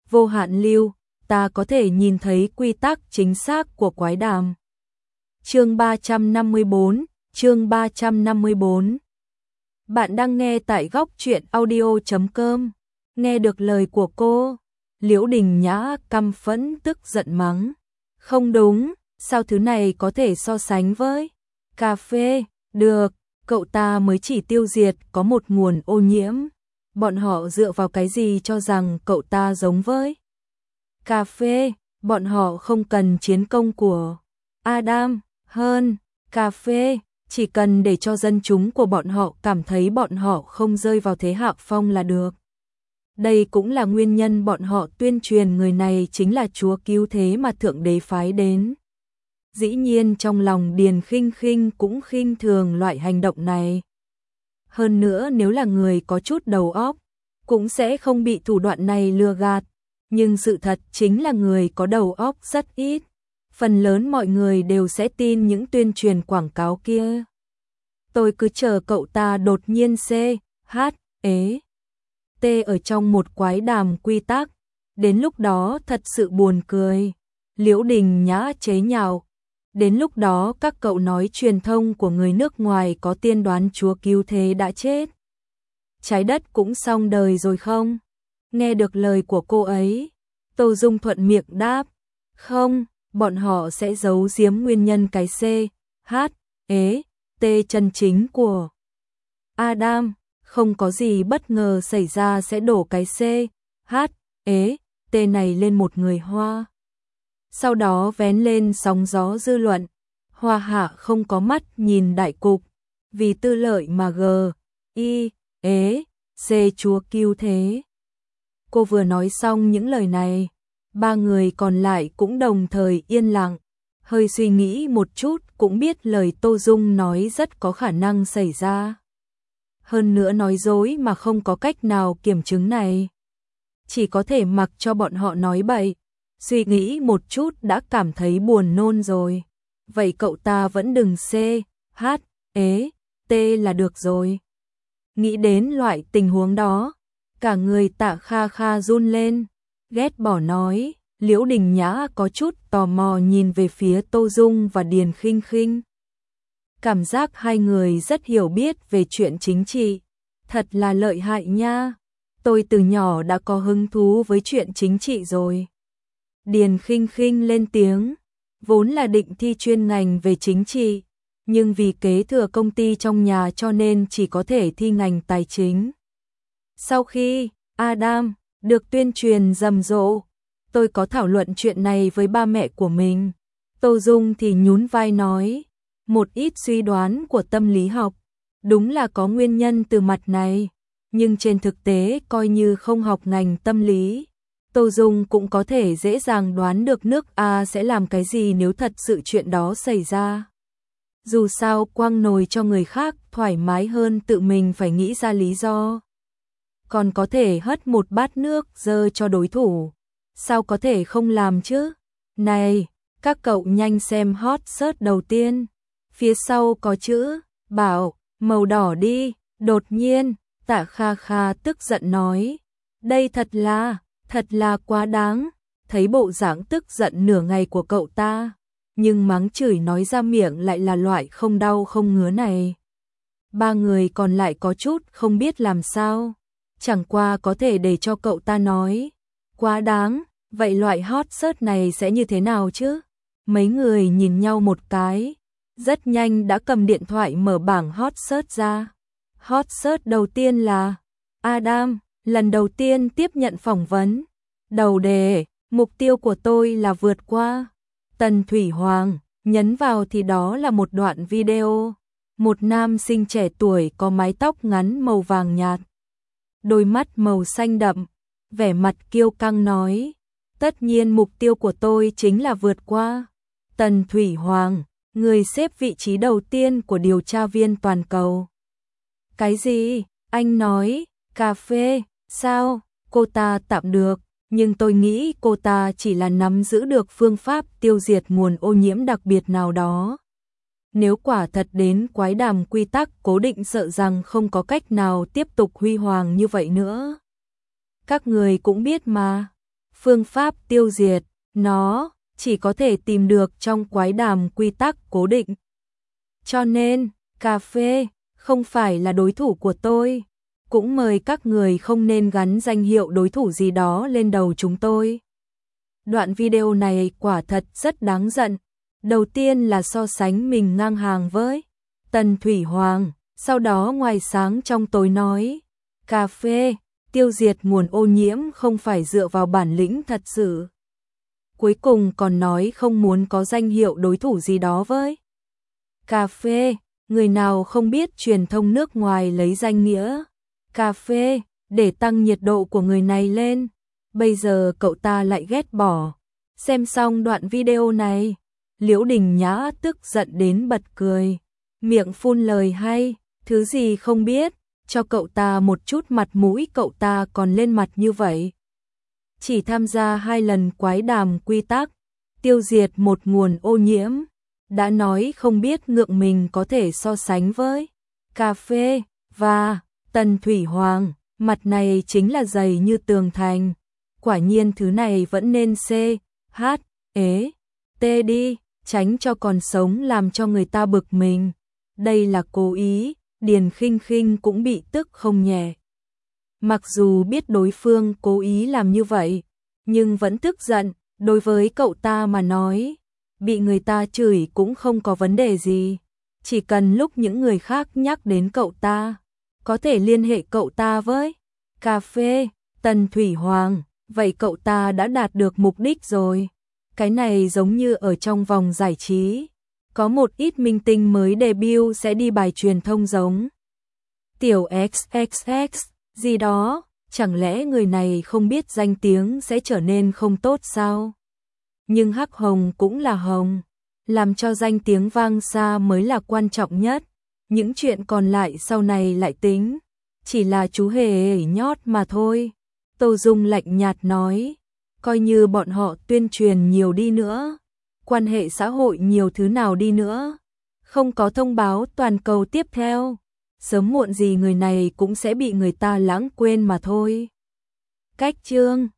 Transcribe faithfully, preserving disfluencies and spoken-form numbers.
vô hạn lưu, ta có thể nhìn thấy quy tắc chính xác của quái đàm. Chương ba trăm năm mươi tư, chương ba trăm năm mươi tư. Bạn đang nghe tại góc truyện audio chấm com. Nghe được lời của cô, Liễu Đình Nhã căm phẫn tức giận mắng. Không đúng, sao thứ này có thể so sánh với cà phê, được, cậu ta mới chỉ tiêu diệt có một nguồn ô nhiễm. Bọn họ dựa vào cái gì cho rằng cậu ta giống với cà phê, bọn họ không cần chiến công của Adam, hơn, cà phê, chỉ cần để cho dân chúng của bọn họ cảm thấy bọn họ không rơi vào thế hạ phong là được. Đây cũng là nguyên nhân bọn họ tuyên truyền người này chính là chúa cứu thế mà Thượng Đế phái đến. Dĩ nhiên trong lòng Điền Khinh Khinh cũng khinh thường loại hành động này. Hơn nữa nếu là người có chút đầu óc, cũng sẽ không bị thủ đoạn này lừa gạt. Nhưng sự thật chính là người có đầu óc rất ít. Phần lớn mọi người đều sẽ tin những tuyên truyền quảng cáo kia. Tôi cứ chờ cậu ta đột nhiên C, H, ế, T ở trong một quái đàm quy tắc. Đến lúc đó thật sự buồn cười. Liễu Đình Nhã chế nhạo. Đến lúc đó các cậu nói truyền thông của người nước ngoài có tiên đoán chúa cứu thế đã chết. Trái đất cũng xong đời rồi không? Nghe được lời của cô ấy, Tô Dung thuận miệng đáp. Không, bọn họ sẽ giấu giếm nguyên nhân cái C, H, ế, T chân chính của Adam. Không có gì bất ngờ xảy ra sẽ đổ cái C, H, ế, T này lên một người Hoa. Sau đó vén lên sóng gió dư luận. Hoa hạ không có mắt nhìn đại cục, vì tư lợi mà G, I, ế, C chúa cứu thế. Cô vừa nói xong những lời này, ba người còn lại cũng đồng thời yên lặng, hơi suy nghĩ một chút cũng biết lời Tô Dung nói rất có khả năng xảy ra. Hơn nữa nói dối mà không có cách nào kiểm chứng này. Chỉ có thể mặc cho bọn họ nói bậy, suy nghĩ một chút đã cảm thấy buồn nôn rồi. Vậy cậu ta vẫn đừng C, H, ế, T là được rồi. Nghĩ đến loại tình huống đó, cả người Tạ Kha Kha run lên, ghét bỏ nói. Liễu Đình Nhã có chút tò mò nhìn về phía Tô Dung và Điền Khinh Khinh. Cảm giác hai người rất hiểu biết về chuyện chính trị, thật là lợi hại nha. Tôi từ nhỏ đã có hứng thú với chuyện chính trị rồi. Điền Khinh Khinh lên tiếng, vốn là định thi chuyên ngành về chính trị, nhưng vì kế thừa công ty trong nhà cho nên chỉ có thể thi ngành tài chính. Sau khi Adam được tuyên truyền rầm rộ, tôi có thảo luận chuyện này với ba mẹ của mình. Tô Dung thì nhún vai nói, một ít suy đoán của tâm lý học, đúng là có nguyên nhân từ mặt này, nhưng trên thực tế coi như không học ngành tâm lý, Tô Dung cũng có thể dễ dàng đoán được nước A sẽ làm cái gì nếu thật sự chuyện đó xảy ra. Dù sao quăng nồi cho người khác thoải mái hơn tự mình phải nghĩ ra lý do. Còn có thể hất một bát nước dơ cho đối thủ, sao có thể không làm chứ? Này, các cậu nhanh xem hot search đầu tiên, phía sau có chữ, bảo, màu đỏ đi. Đột nhiên, Tạ Kha Kha tức giận nói, đây thật là, thật là quá đáng. Thấy bộ dáng tức giận nửa ngày của cậu ta, nhưng mắng chửi nói ra miệng lại là loại không đau không ngứa này. Ba người còn lại có chút không biết làm sao, chẳng qua có thể để cho cậu ta nói, quá đáng. Vậy loại hot search này sẽ như thế nào chứ? Mấy người nhìn nhau một cái, rất nhanh đã cầm điện thoại mở bảng hot search ra. Hot search đầu tiên là Adam, lần đầu tiên tiếp nhận phỏng vấn. Đầu đề, mục tiêu của tôi là vượt qua Tần Thủy Hoàng, nhấn vào thì đó là một đoạn video. Một nam sinh trẻ tuổi có mái tóc ngắn màu vàng nhạt, đôi mắt màu xanh đậm, vẻ mặt kiêu căng nói, tất nhiên mục tiêu của tôi chính là vượt qua Tần Thủy Hoàng, người xếp vị trí đầu tiên của điều tra viên toàn cầu. Cái gì? Anh nói, cà phê, sao? Cô ta tạm được, nhưng tôi nghĩ cô ta chỉ là nắm giữ được phương pháp tiêu diệt nguồn ô nhiễm đặc biệt nào đó. Nếu quả thật đến quái đàm quy tắc cố định sợ rằng không có cách nào tiếp tục huy hoàng như vậy nữa. Các người cũng biết mà, phương pháp tiêu diệt nó chỉ có thể tìm được trong quái đàm quy tắc cố định. Cho nên, cà phê không phải là đối thủ của tôi. Cũng mời các người không nên gắn danh hiệu đối thủ gì đó lên đầu chúng tôi. Đoạn video này quả thật rất đáng giận. Đầu tiên là so sánh mình ngang hàng với Tần Thủy Hoàng, sau đó ngoài sáng trong tối nói, cà phê, tiêu diệt nguồn ô nhiễm không phải dựa vào bản lĩnh thật sự. Cuối cùng còn nói không muốn có danh hiệu đối thủ gì đó với cà phê, người nào không biết truyền thông nước ngoài lấy danh nghĩa cà phê để tăng nhiệt độ của người này lên. Bây giờ cậu ta lại ghét bỏ. Xem xong đoạn video này, Liễu Đình Nhã tức giận đến bật cười, miệng phun lời hay, thứ gì không biết, cho cậu ta một chút mặt mũi cậu ta còn lên mặt như vậy. Chỉ tham gia hai lần quái đàm quy tắc, tiêu diệt một nguồn ô nhiễm, đã nói không biết ngượng mình có thể so sánh với cà phê và Tần Thủy Hoàng, mặt này chính là dày như tường thành. Quả nhiên thứ này vẫn nên C, H, ế, T đi, tránh cho còn sống làm cho người ta bực mình. Đây là cố ý, Điền Khinh Khinh cũng bị tức không nhẹ. Mặc dù biết đối phương cố ý làm như vậy, nhưng vẫn tức giận. Đối với cậu ta mà nói, bị người ta chửi cũng không có vấn đề gì. Chỉ cần lúc những người khác nhắc đến cậu ta, có thể liên hệ cậu ta với cà phê, Tần Thủy Hoàng, vậy cậu ta đã đạt được mục đích rồi. Cái này giống như ở trong vòng giải trí, có một ít minh tinh mới debut sẽ đi bài truyền thông giống Tiểu ích ích ích gì đó, chẳng lẽ người này không biết danh tiếng sẽ trở nên không tốt sao? Nhưng hắc hồng cũng là hồng, làm cho danh tiếng vang xa mới là quan trọng nhất. Những chuyện còn lại sau này lại tính, chỉ là chú hề nhót mà thôi. Tô Dung lạnh nhạt nói, coi như bọn họ tuyên truyền nhiều đi nữa, quan hệ xã hội nhiều thứ nào đi nữa, không có thông báo toàn cầu tiếp theo, sớm muộn gì người này cũng sẽ bị người ta lãng quên mà thôi. Cách chương